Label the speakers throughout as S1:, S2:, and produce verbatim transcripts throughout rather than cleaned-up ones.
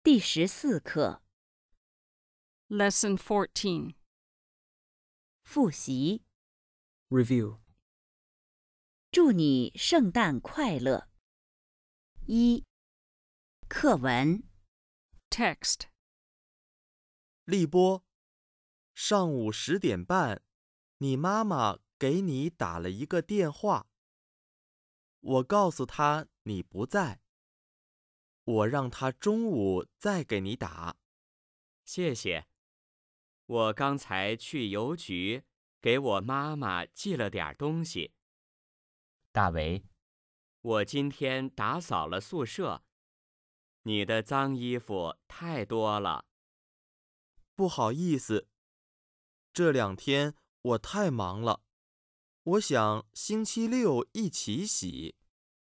S1: 第十四课
S2: Lesson fourteen.
S1: 复习。
S3: Review.
S1: 祝你圣诞快乐。一、课文
S2: Text.
S4: 立波，上午十点半，你妈妈给你打了一个电话。我告诉她你不在，我让她中午再给你打。
S5: 谢谢。我刚才去邮局给我妈妈寄了点东西。
S3: 大为，
S5: 我今天打扫了宿舍，你的脏衣服太多了。
S4: 不好意思，这两天我太忙了，我想星期六一起洗。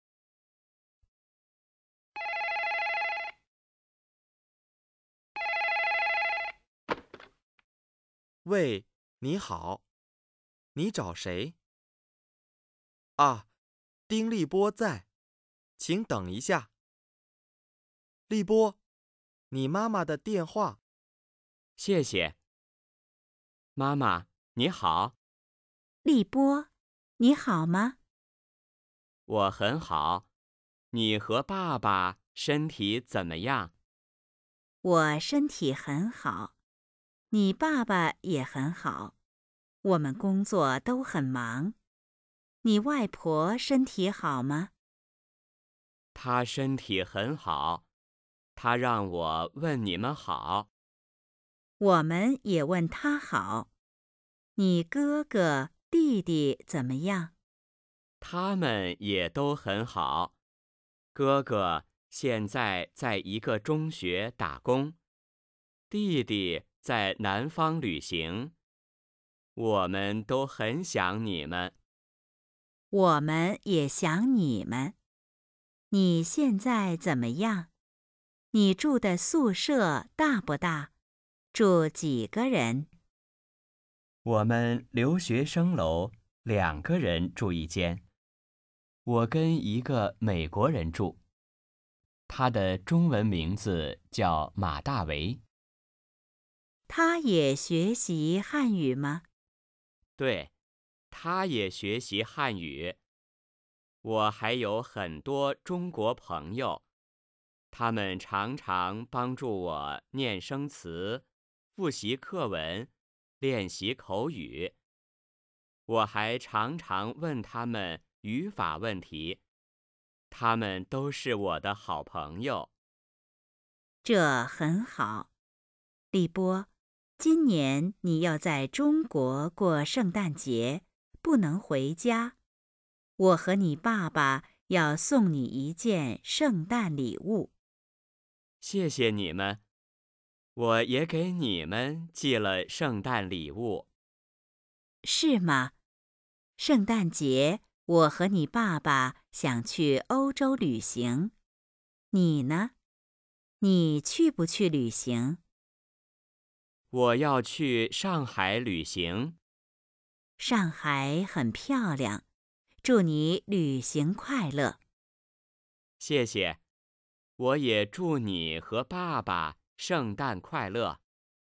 S4: 喂，你好，你找谁？啊，丁立波在，请等一下。立波，你妈妈的电话。
S5: 谢谢。妈妈，你好。
S1: 立波，你好吗？
S5: 我很好。你和爸爸身体怎么样？
S1: 我身体很好，你爸爸也很好，我们工作都很忙。你外婆身体好吗？
S5: 她身体很好，她让我问你们好。
S1: 我们也问她好。你哥哥、弟弟怎么样？
S5: 他们也都很好。哥哥现在在一个中学打工，弟弟在南方旅行。我们都很想你们。
S1: 我们也想你们。你现在怎么样？你住的宿舍大不大？住几个人？
S5: 我们留学生楼两个人住一间。我跟一个美国人住，他的中文名字叫马大为。
S1: 他也学习汉语吗？
S5: 对，他也学习汉语。我还有很多中国朋友，他们常常帮助我念生词、复习课文、练习口语。我还常常问他们语法问题，他们都是我的好朋友。
S1: 这很好。立波，今年你要在中国过圣诞节，不能回家。我和你爸爸要送你一件圣诞礼物。
S5: 谢谢你们，我也给你们寄了圣诞礼物。
S1: 是吗？圣诞节，我和你爸爸想去欧洲旅行。你呢？你去不去旅行？
S5: 我要去上海旅行。
S1: 上海很漂亮，祝你旅行快乐。
S5: 谢谢，我也祝你和爸爸圣诞快乐。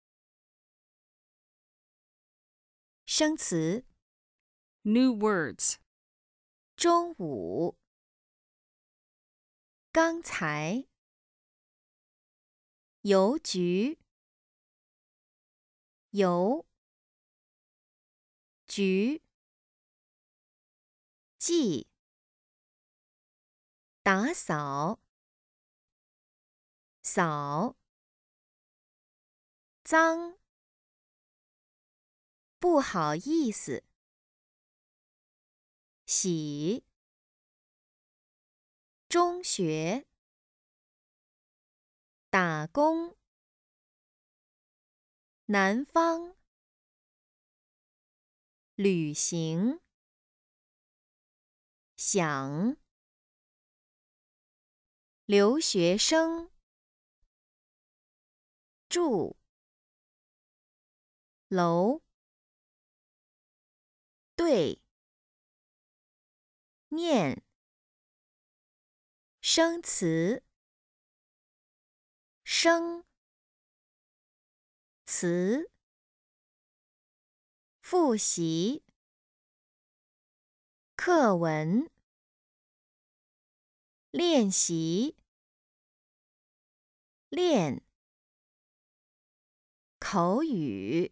S6: 生词
S2: New words.
S6: 中午，刚才，邮局，邮，局，寄，打扫，扫，脏，不好意思，洗，中学，打工，南方，旅行，想，留学生，住，楼，对，念，生词，是。 生，词，复习，课文，练习，练，口语，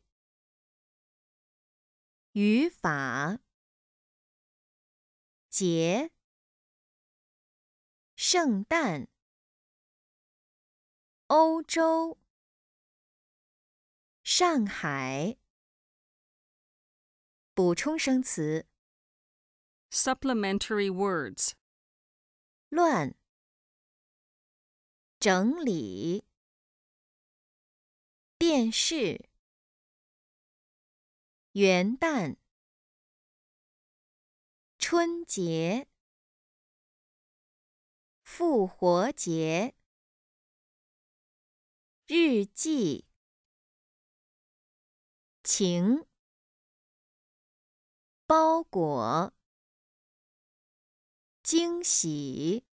S6: 语法，节，圣诞，欧洲，上海。补充生词，
S2: Supplementary words.
S6: 乱，整理，电视，元旦，春节，复活节，日记，晴，包裹，惊喜。